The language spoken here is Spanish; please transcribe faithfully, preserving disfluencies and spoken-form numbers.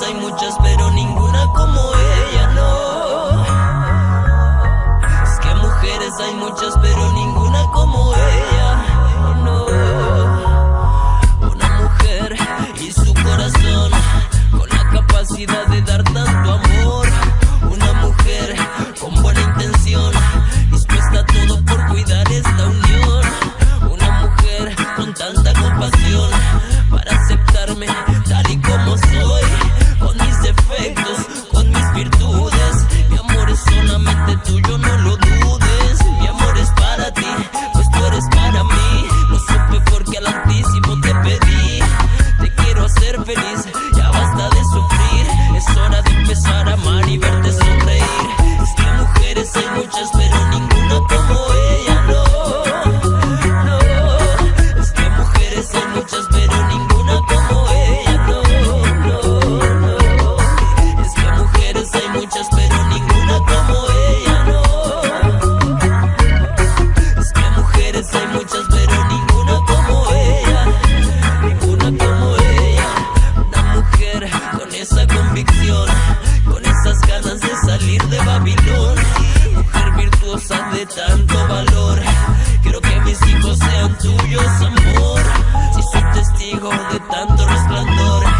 hay muchas, pero ninguna como ella, no. Es que mujeres hay muchas, pero ninguna como ella, no. Una mujer y su corazón, con la capacidad de dar tanto amor. Una mujer con buena intención, dispuesta a todo por cuidar esta unión. Una mujer con tanta compasión para aceptarme tal y como soy, con mis defectos, con mis virtudes. Mi amor es solamente tuyo, no lo dudes. Mi amor es para ti, pues tú eres para mí. Lo supe porque al altísimo te pedí. Te quiero hacer feliz, ya basta de sufrir. Es hora de empezar a amar y verte sonreír. Es que mujeres hay muchas, pero ninguna como ella, no. No, es que mujeres hay muchas, pero ninguna como ella, no. No, no, es que mujeres hay muchas, pero ninguna como ella, no. Es que mujeres hay muchas, pero ninguna como ella. Ninguna como ella. Una mujer con esa convicción, con esas ganas de salir de Babilón. Mujer virtuosa de tanto valor. Quiero que mis hijos sean tuyos, amor. Si soy testigo de tanto resplandor,